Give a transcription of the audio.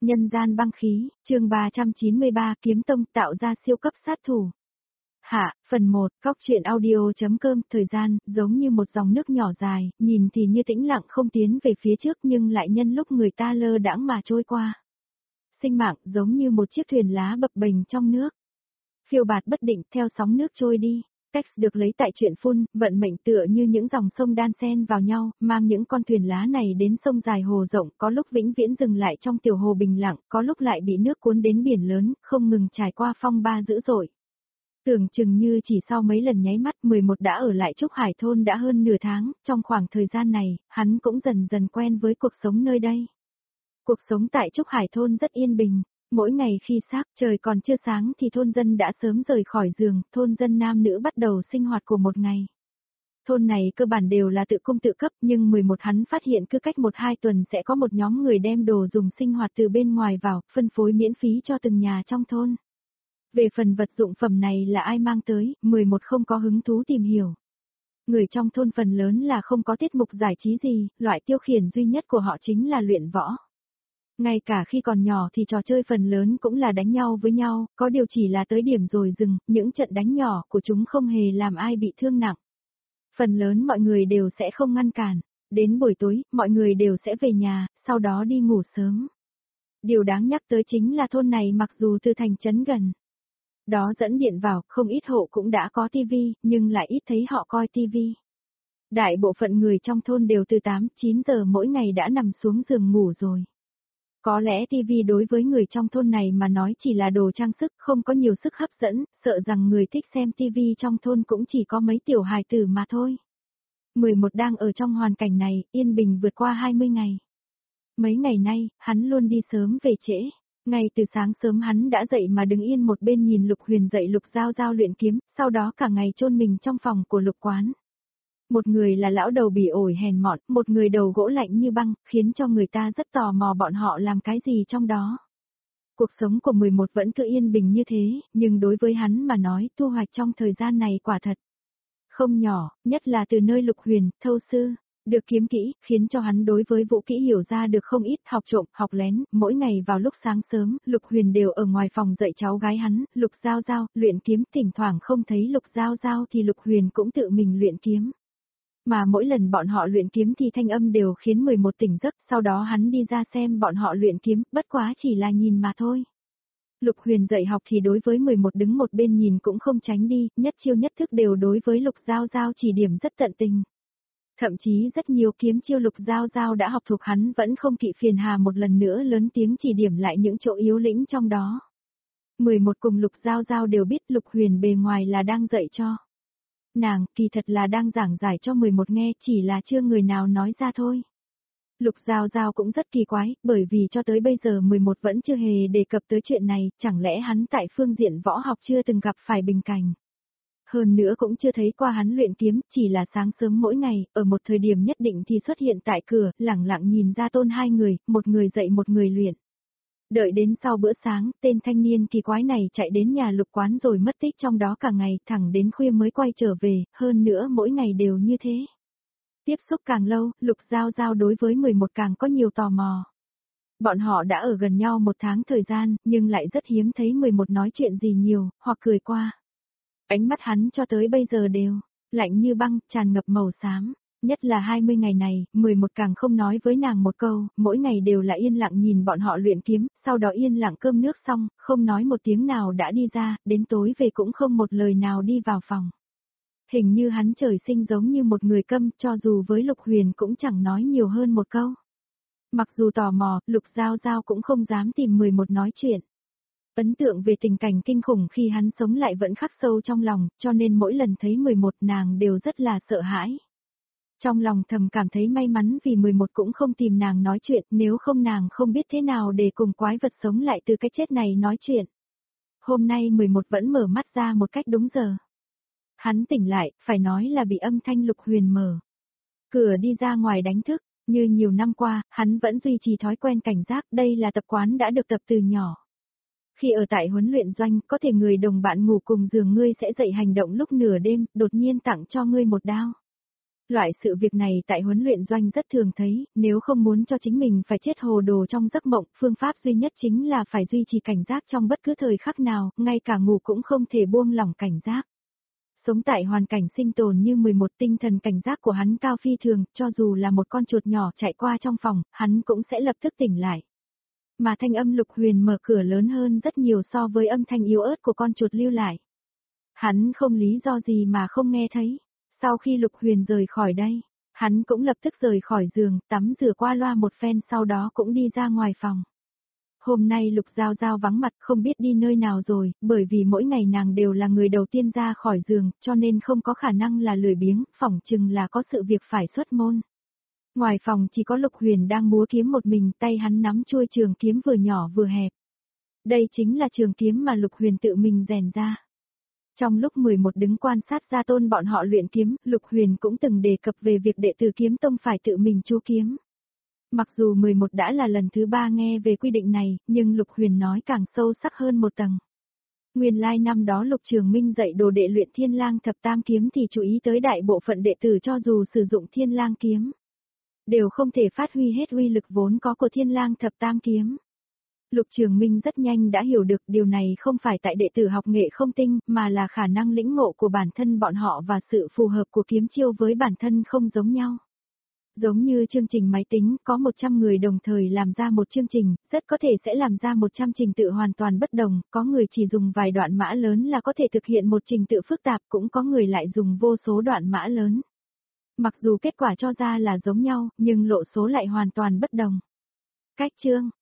Nhân gian băng khí, chương 393 kiếm tông tạo ra siêu cấp sát thủ. Hạ, phần 1, góc truyện audio.com, thời gian, giống như một dòng nước nhỏ dài, nhìn thì như tĩnh lặng không tiến về phía trước nhưng lại nhân lúc người ta lơ đãng mà trôi qua. Sinh mạng giống như một chiếc thuyền lá bập bềnh trong nước. Phiêu bạt bất định theo sóng nước trôi đi. Text được lấy tại truyện phun, vận mệnh tựa như những dòng sông đan xen vào nhau, mang những con thuyền lá này đến sông dài hồ rộng, có lúc vĩnh viễn dừng lại trong tiểu hồ bình lặng, có lúc lại bị nước cuốn đến biển lớn, không ngừng trải qua phong ba dữ dội. Tưởng chừng như chỉ sau mấy lần nháy mắt 11 đã ở lại Trúc Hải thôn đã hơn nửa tháng, trong khoảng thời gian này, hắn cũng dần dần quen với cuộc sống nơi đây. Cuộc sống tại Trúc Hải thôn rất yên bình. Mỗi ngày khi sắc trời còn chưa sáng thì thôn dân đã sớm rời khỏi giường, thôn dân nam nữ bắt đầu sinh hoạt của một ngày. Thôn này cơ bản đều là tự cung tự cấp nhưng 11 hắn phát hiện cứ cách 1-2 tuần sẽ có một nhóm người đem đồ dùng sinh hoạt từ bên ngoài vào, phân phối miễn phí cho từng nhà trong thôn. Về phần vật dụng phẩm này là ai mang tới, 11 không có hứng thú tìm hiểu. Người trong thôn phần lớn là không có tiết mục giải trí gì, loại tiêu khiển duy nhất của họ chính là luyện võ. Ngay cả khi còn nhỏ thì trò chơi phần lớn cũng là đánh nhau với nhau, có điều chỉ là tới điểm rồi dừng, những trận đánh nhỏ của chúng không hề làm ai bị thương nặng. Phần lớn mọi người đều sẽ không ngăn cản, đến buổi tối, mọi người đều sẽ về nhà, sau đó đi ngủ sớm. Điều đáng nhắc tới chính là thôn này mặc dù từ thành trấn gần. Đó dẫn điện vào, không ít hộ cũng đã có tivi, nhưng lại ít thấy họ coi tivi. Đại bộ phận người trong thôn đều từ 8-9 giờ mỗi ngày đã nằm xuống giường ngủ rồi. Có lẽ tivi đối với người trong thôn này mà nói chỉ là đồ trang sức, không có nhiều sức hấp dẫn, sợ rằng người thích xem tivi trong thôn cũng chỉ có mấy tiểu hài tử mà thôi. 11 đang ở trong hoàn cảnh này, yên bình vượt qua 20 ngày. Mấy ngày nay, hắn luôn đi sớm về trễ. Ngay từ sáng sớm hắn đã dậy mà đứng yên một bên nhìn Lục Huyền dạy Lục Giao Giao luyện kiếm, sau đó cả ngày chôn mình trong phòng của Lục quán. Một người là lão đầu bỉ ổi hèn mọn, một người đầu gỗ lạnh như băng, khiến cho người ta rất tò mò bọn họ làm cái gì trong đó. Cuộc sống của 11 vẫn cứ yên bình như thế, nhưng đối với hắn mà nói thu hoạch trong thời gian này quả thật không nhỏ, nhất là từ nơi Lục Huyền, thâu sư, được kiếm kỹ, khiến cho hắn đối với vũ kỹ hiểu ra được không ít, học trộm, học lén, mỗi ngày vào lúc sáng sớm, Lục Huyền đều ở ngoài phòng dạy cháu gái hắn, Lục Giao Giao, luyện kiếm, thỉnh thoảng không thấy Lục Giao Giao thì Lục Huyền cũng tự mình luyện kiếm. Mà mỗi lần bọn họ luyện kiếm thì thanh âm đều khiến 11 tỉnh giấc, sau đó hắn đi ra xem bọn họ luyện kiếm, bất quá chỉ là nhìn mà thôi. Lục Huyền dạy học thì đối với 11 đứng một bên nhìn cũng không tránh đi, nhất chiêu nhất thức đều đối với Lục Giao Giao chỉ điểm rất tận tình. Thậm chí rất nhiều kiếm chiêu Lục Giao Giao đã học thuộc hắn vẫn không kỵ phiền hà một lần nữa lớn tiếng chỉ điểm lại những chỗ yếu lĩnh trong đó. 11 cùng Lục Giao Giao đều biết Lục Huyền bề ngoài là đang dạy cho. Nàng, kỳ thật là đang giảng giải cho 11 nghe, chỉ là chưa người nào nói ra thôi. Lục Giao Giao cũng rất kỳ quái, bởi vì cho tới bây giờ 11 vẫn chưa hề đề cập tới chuyện này, chẳng lẽ hắn tại phương diện võ học chưa từng gặp phải bình cảnh. Hơn nữa cũng chưa thấy qua hắn luyện kiếm, chỉ là sáng sớm mỗi ngày, ở một thời điểm nhất định thì xuất hiện tại cửa, lẳng lặng nhìn ra tôn hai người, một người dạy một người luyện. Đợi đến sau bữa sáng, tên thanh niên kỳ quái này chạy đến nhà Lục quán rồi mất tích trong đó cả ngày, thẳng đến khuya mới quay trở về, hơn nữa mỗi ngày đều như thế. Tiếp xúc càng lâu, Lục Giao Giao đối với 11 càng có nhiều tò mò. Bọn họ đã ở gần nhau 1 tháng thời gian, nhưng lại rất hiếm thấy 11 nói chuyện gì nhiều, hoặc cười qua. Ánh mắt hắn cho tới bây giờ đều lạnh như băng, tràn ngập màu xám. Nhất là 20 ngày này, 11 càng không nói với nàng một câu, mỗi ngày đều là yên lặng nhìn bọn họ luyện kiếm, sau đó yên lặng cơm nước xong, không nói một tiếng nào đã đi ra, đến tối về cũng không một lời nào đi vào phòng. Hình như hắn trời sinh giống như một người câm, cho dù với Lục Huyền cũng chẳng nói nhiều hơn một câu. Mặc dù tò mò, Lục Giao Giao cũng không dám tìm 11 nói chuyện. Ấn tượng về tình cảnh kinh khủng khi hắn sống lại vẫn khắc sâu trong lòng, cho nên mỗi lần thấy 11 nàng đều rất là sợ hãi. Trong lòng thầm cảm thấy may mắn vì 11 cũng không tìm nàng nói chuyện, nếu không nàng không biết thế nào để cùng quái vật sống lại từ cái chết này nói chuyện. Hôm nay 11 vẫn mở mắt ra một cách đúng giờ. Hắn tỉnh lại, phải nói là bị âm thanh Lục Huyền mở cửa đi ra ngoài đánh thức, như nhiều năm qua, hắn vẫn duy trì thói quen cảnh giác, đây là tập quán đã được tập từ nhỏ. Khi ở tại huấn luyện doanh, có thể người đồng bạn ngủ cùng giường ngươi sẽ dậy hành động lúc nửa đêm, đột nhiên tặng cho ngươi một đao. Loại sự việc này tại huấn luyện doanh rất thường thấy, nếu không muốn cho chính mình phải chết hồ đồ trong giấc mộng, phương pháp duy nhất chính là phải duy trì cảnh giác trong bất cứ thời khắc nào, ngay cả ngủ cũng không thể buông lỏng cảnh giác. Sống tại hoàn cảnh sinh tồn như 11, tinh thần cảnh giác của hắn cao phi thường, cho dù là một con chuột nhỏ chạy qua trong phòng, hắn cũng sẽ lập tức tỉnh lại. Mà thanh âm Lục Huyền mở cửa lớn hơn rất nhiều so với âm thanh yếu ớt của con chuột lưu lại. Hắn không lý do gì mà không nghe thấy. Sau khi Lục Huyền rời khỏi đây, hắn cũng lập tức rời khỏi giường, tắm rửa qua loa một phen sau đó cũng đi ra ngoài phòng. Hôm nay Lục Giao Giao vắng mặt không biết đi nơi nào rồi, bởi vì mỗi ngày nàng đều là người đầu tiên ra khỏi giường, cho nên không có khả năng là lười biếng, phỏng chừng là có sự việc phải xuất môn. Ngoài phòng chỉ có Lục Huyền đang múa kiếm một mình, tay hắn nắm chuôi trường kiếm vừa nhỏ vừa hẹp. Đây chính là trường kiếm mà Lục Huyền tự mình rèn ra. Trong lúc 11 đứng quan sát Gia Tôn bọn họ luyện kiếm, Lục Huyền cũng từng đề cập về việc đệ tử kiếm tông phải tự mình chu kiếm. Mặc dù 11 đã là lần thứ 3 nghe về quy định này, nhưng Lục Huyền nói càng sâu sắc hơn một tầng. Nguyên lai năm đó Lục Trường Minh dạy đồ đệ luyện Thiên Lang thập tam kiếm thì chú ý tới đại bộ phận đệ tử cho dù sử dụng Thiên Lang kiếm, đều không thể phát huy hết uy lực vốn có của Thiên Lang thập tam kiếm. Lục Trường Minh rất nhanh đã hiểu được điều này không phải tại đệ tử học nghệ không tinh, mà là khả năng lĩnh ngộ của bản thân bọn họ và sự phù hợp của kiếm chiêu với bản thân không giống nhau. Giống như chương trình máy tính, có 100 người đồng thời làm ra một chương trình, rất có thể sẽ làm ra 100 trình tự hoàn toàn bất đồng, có người chỉ dùng vài đoạn mã lớn là có thể thực hiện một trình tự phức tạp, cũng có người lại dùng vô số đoạn mã lớn. Mặc dù kết quả cho ra là giống nhau, nhưng lộ số lại hoàn toàn bất đồng. Cách chương